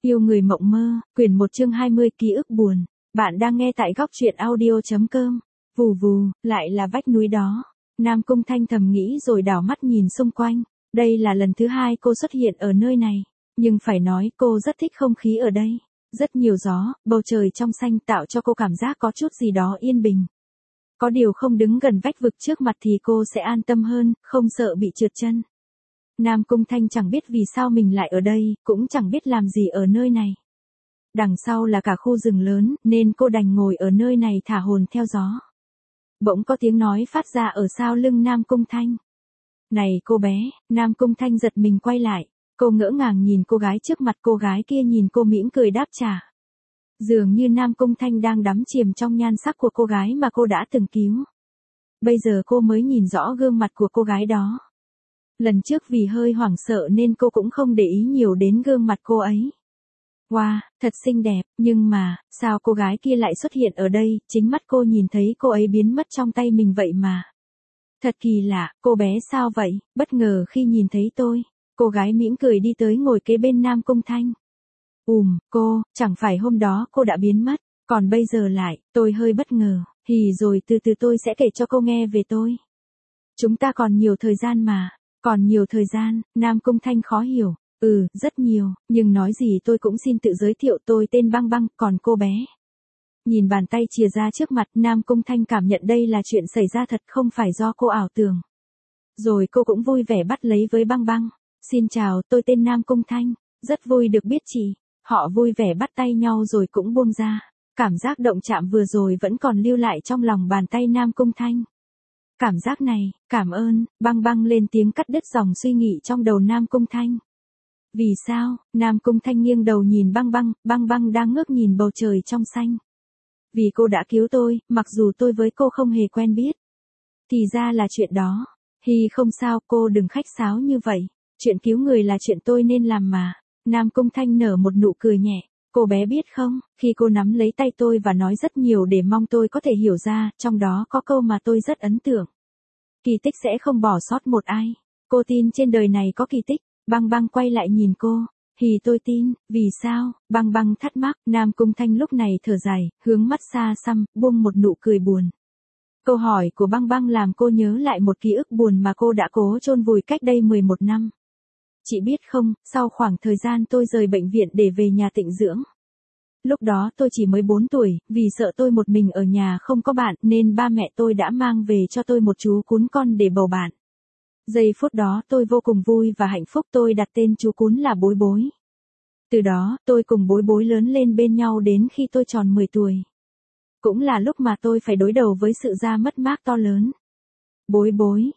Yêu người mộng mơ, quyển 1 chương 20 ký ức buồn. Bạn đang nghe tại góc truyện audio.com. Vù vù, lại là vách núi đó. Nam Cung Thanh thầm nghĩ rồi đảo mắt nhìn xung quanh. Đây là lần thứ 2 cô xuất hiện ở nơi này. Nhưng phải nói cô rất thích không khí ở đây. Rất nhiều gió, bầu trời trong xanh tạo cho cô cảm giác có chút gì đó yên bình. Có điều không đứng gần vách vực trước mặt thì cô sẽ an tâm hơn, không sợ bị trượt chân. Nam Cung Thanh chẳng biết vì sao mình lại ở đây, cũng chẳng biết làm gì ở nơi này. Đằng sau là cả khu rừng lớn, nên cô đành ngồi ở nơi này thả hồn theo gió. Bỗng có tiếng nói phát ra ở sau lưng Nam Cung Thanh. Này cô bé, Nam Cung Thanh giật mình quay lại. Cô ngỡ ngàng nhìn cô gái trước mặt, cô gái kia nhìn cô mỉm cười đáp trả. Dường như Nam Cung Thanh đang đắm chìm trong nhan sắc của cô gái mà cô đã từng cứu. Bây giờ cô mới nhìn rõ gương mặt của cô gái đó. Lần trước vì hơi hoảng sợ nên cô cũng không để ý nhiều đến gương mặt cô ấy. Wow, thật xinh đẹp, nhưng mà, sao cô gái kia lại xuất hiện ở đây, chính mắt cô nhìn thấy cô ấy biến mất trong tay mình vậy mà. Thật kỳ lạ, cô bé sao vậy, bất ngờ khi nhìn thấy tôi. Cô gái mỉm cười đi tới ngồi kế bên Nam Cung Thanh. Cô, chẳng phải hôm đó cô đã biến mất, còn bây giờ lại, tôi hơi bất ngờ, thì rồi từ từ tôi sẽ kể cho cô nghe về tôi. Chúng ta còn nhiều thời gian mà. Còn nhiều thời gian, Nam Cung Thanh khó hiểu. Rất nhiều, nhưng nói gì tôi cũng xin tự giới thiệu, tôi tên Băng Băng, còn cô bé. Nhìn bàn tay chìa ra trước mặt, Nam Cung Thanh cảm nhận đây là chuyện xảy ra thật, không phải do cô ảo tưởng. Rồi cô cũng vui vẻ bắt lấy với Băng Băng. Xin chào, tôi tên Nam Cung Thanh, rất vui được biết chị. Họ vui vẻ bắt tay nhau rồi cũng buông ra. Cảm giác động chạm vừa rồi vẫn còn lưu lại trong lòng bàn tay Nam Cung Thanh. Cảm giác này, cảm ơn, Băng Băng lên tiếng cắt đứt dòng suy nghĩ trong đầu Nam Cung Thanh. Vì sao? Nam Cung Thanh nghiêng đầu nhìn Băng Băng đang ngước nhìn bầu trời trong xanh. Vì cô đã cứu tôi, mặc dù tôi với cô không hề quen biết. Thì ra là chuyện đó. Không sao, cô đừng khách sáo như vậy. Chuyện cứu người là chuyện tôi nên làm mà. Nam Cung Thanh nở một nụ cười nhẹ. Cô bé biết không, khi cô nắm lấy tay tôi và nói rất nhiều để mong tôi có thể hiểu ra, trong đó có câu mà tôi rất ấn tượng. Kỳ tích sẽ không bỏ sót một ai. Cô tin trên đời này có kỳ tích. Băng Băng quay lại nhìn cô. Tôi tin, vì sao? Băng Băng thắc mắc. Nam Cung Thanh lúc này thở dài, hướng mắt xa xăm, buông một nụ cười buồn. Câu hỏi của Băng Băng làm cô nhớ lại một ký ức buồn mà cô đã cố chôn vùi cách đây 11 năm. Chị biết không, sau khoảng thời gian tôi rời bệnh viện để về nhà tịnh dưỡng. Lúc đó tôi chỉ mới 4 tuổi, vì sợ tôi một mình ở nhà không có bạn nên ba mẹ tôi đã mang về cho tôi một chú cún con để bầu bạn. Giây phút đó tôi vô cùng vui và hạnh phúc, tôi đặt tên chú cún là Bối Bối. Từ đó, tôi cùng Bối Bối lớn lên bên nhau đến khi tôi tròn 10 tuổi. Cũng là lúc mà tôi phải đối đầu với sự ra mất mát to lớn. Bối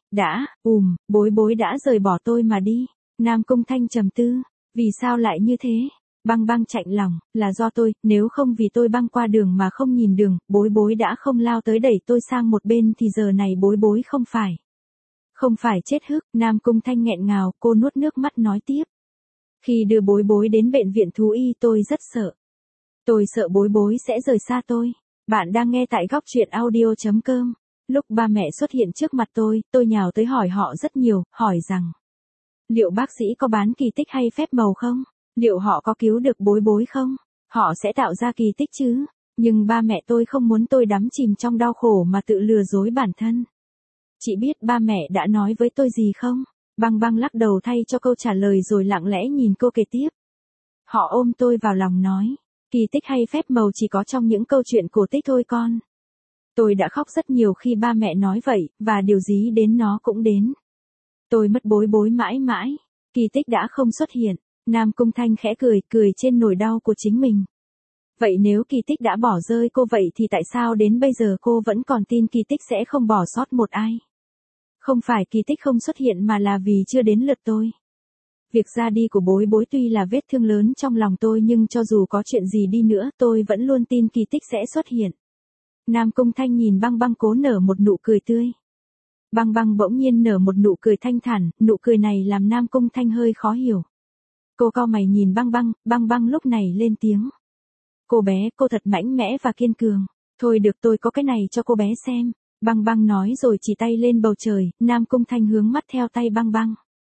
Bối đã rời bỏ tôi mà đi. Nam Cung Thanh trầm tư, vì sao lại như thế? Băng Băng chạnh lòng, là do tôi, nếu không vì tôi băng qua đường mà không nhìn đường, Bối Bối đã không lao tới đẩy tôi sang một bên thì giờ này Bối Bối không phải chết hức. Nam Cung Thanh nghẹn ngào, cô nuốt nước mắt nói tiếp. Khi đưa Bối Bối đến bệnh viện thú y tôi rất sợ. Tôi sợ Bối Bối sẽ rời xa tôi. Bạn đang nghe tại góc truyện audio.com. Lúc ba mẹ xuất hiện trước mặt tôi nhào tới hỏi họ rất nhiều, hỏi rằng. Liệu bác sĩ có bán kỳ tích hay phép màu không? Liệu họ có cứu được Bối Bối không? Họ sẽ tạo ra kỳ tích chứ? Nhưng ba mẹ tôi không muốn tôi đắm chìm trong đau khổ mà tự lừa dối bản thân. Chị biết ba mẹ đã nói với tôi gì không? Băng Băng lắc đầu thay cho câu trả lời rồi lặng lẽ nhìn cô kể tiếp. Họ ôm tôi vào lòng nói. Kỳ tích hay phép màu chỉ có trong những câu chuyện cổ tích thôi con. Tôi đã khóc rất nhiều khi ba mẹ nói vậy, và điều gì đến nó cũng đến. Tôi mất Bối Bối mãi mãi. Kỳ tích đã không xuất hiện. Nam Cung Thanh khẽ cười trên nỗi đau của chính mình. Vậy nếu kỳ tích đã bỏ rơi cô vậy thì tại sao đến bây giờ cô vẫn còn tin kỳ tích sẽ không bỏ sót một ai? Không phải kỳ tích không xuất hiện mà là vì chưa đến lượt tôi. Việc ra đi của Bối Bối tuy là vết thương lớn trong lòng tôi nhưng cho dù có chuyện gì đi nữa tôi vẫn luôn tin kỳ tích sẽ xuất hiện. Nam Cung Thanh nhìn Băng Băng cố nở một nụ cười tươi. Băng Băng bỗng nhiên nở một nụ cười thanh thản, nụ cười này làm Nam Cung Thanh hơi khó hiểu. Cô cau mày nhìn Băng Băng lúc này lên tiếng. Cô bé, cô thật mạnh mẽ và kiên cường. Thôi được, tôi có cái này cho cô bé xem. Băng Băng nói rồi chỉ tay lên bầu trời, Nam Cung Thanh hướng mắt theo tay Băng Băng.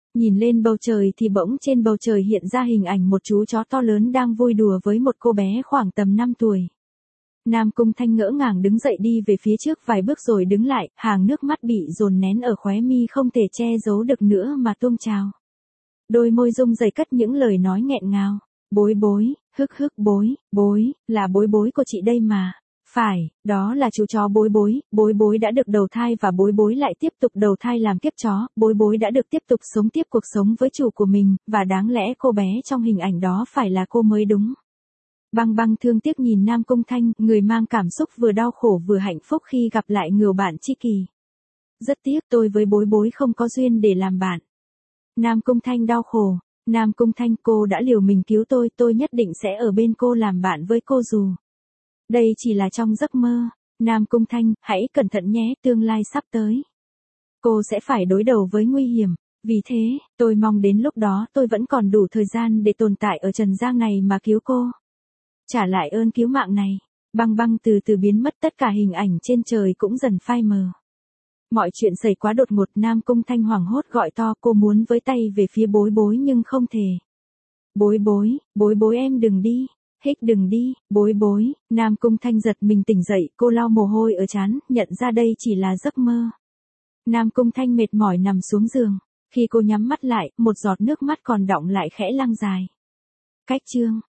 Nhìn lên bầu trời thì bỗng trên bầu trời hiện ra hình ảnh một chú chó to lớn đang vui đùa với một cô bé khoảng tầm 5 tuổi. Nam Cung Thanh ngỡ ngàng đứng dậy đi về phía trước vài bước rồi đứng lại, hàng nước mắt bị dồn nén ở khóe mi không thể che giấu được nữa mà tuôn trào. Đôi môi rung rẩy cất những lời nói nghẹn ngào. Bối bối, hức hức bối, là bối bối của chị đây mà. Phải, đó là chú chó bối bối đã được đầu thai và bối bối lại tiếp tục đầu thai làm kiếp chó, bối bối đã được tiếp tục sống tiếp cuộc sống với chủ của mình, và đáng lẽ cô bé trong hình ảnh đó phải là cô mới đúng. Băng băng thương tiếc nhìn Nam Cung Thanh, người mang cảm xúc vừa đau khổ vừa hạnh phúc khi gặp lại người bạn tri kỷ. Rất tiếc tôi với bối bối không có duyên để làm bạn. Nam Cung Thanh đau khổ. Nam Cung Thanh, cô đã liều mình cứu tôi nhất định sẽ ở bên cô làm bạn với cô dù. Đây chỉ là trong giấc mơ. Nam Cung Thanh, hãy cẩn thận nhé, tương lai sắp tới. Cô sẽ phải đối đầu với nguy hiểm. Vì thế, tôi mong đến lúc đó tôi vẫn còn đủ thời gian để tồn tại ở trần gian này mà cứu cô. Trả lại ơn cứu mạng này. Băng băng từ từ biến mất, tất cả hình ảnh trên trời cũng dần phai mờ. Mọi chuyện xảy quá đột ngột, Nam Cung Thanh hoảng hốt gọi to, cô muốn với tay về phía bối bối nhưng không thể. Bối bối em đừng đi, đừng đi, bối bối. Nam Cung Thanh giật mình tỉnh dậy, cô lau mồ hôi ở trán, nhận ra đây chỉ là giấc mơ. Nam Cung Thanh mệt mỏi nằm xuống giường, khi cô nhắm mắt lại, một giọt nước mắt còn đọng lại khẽ lăn dài. Cách chương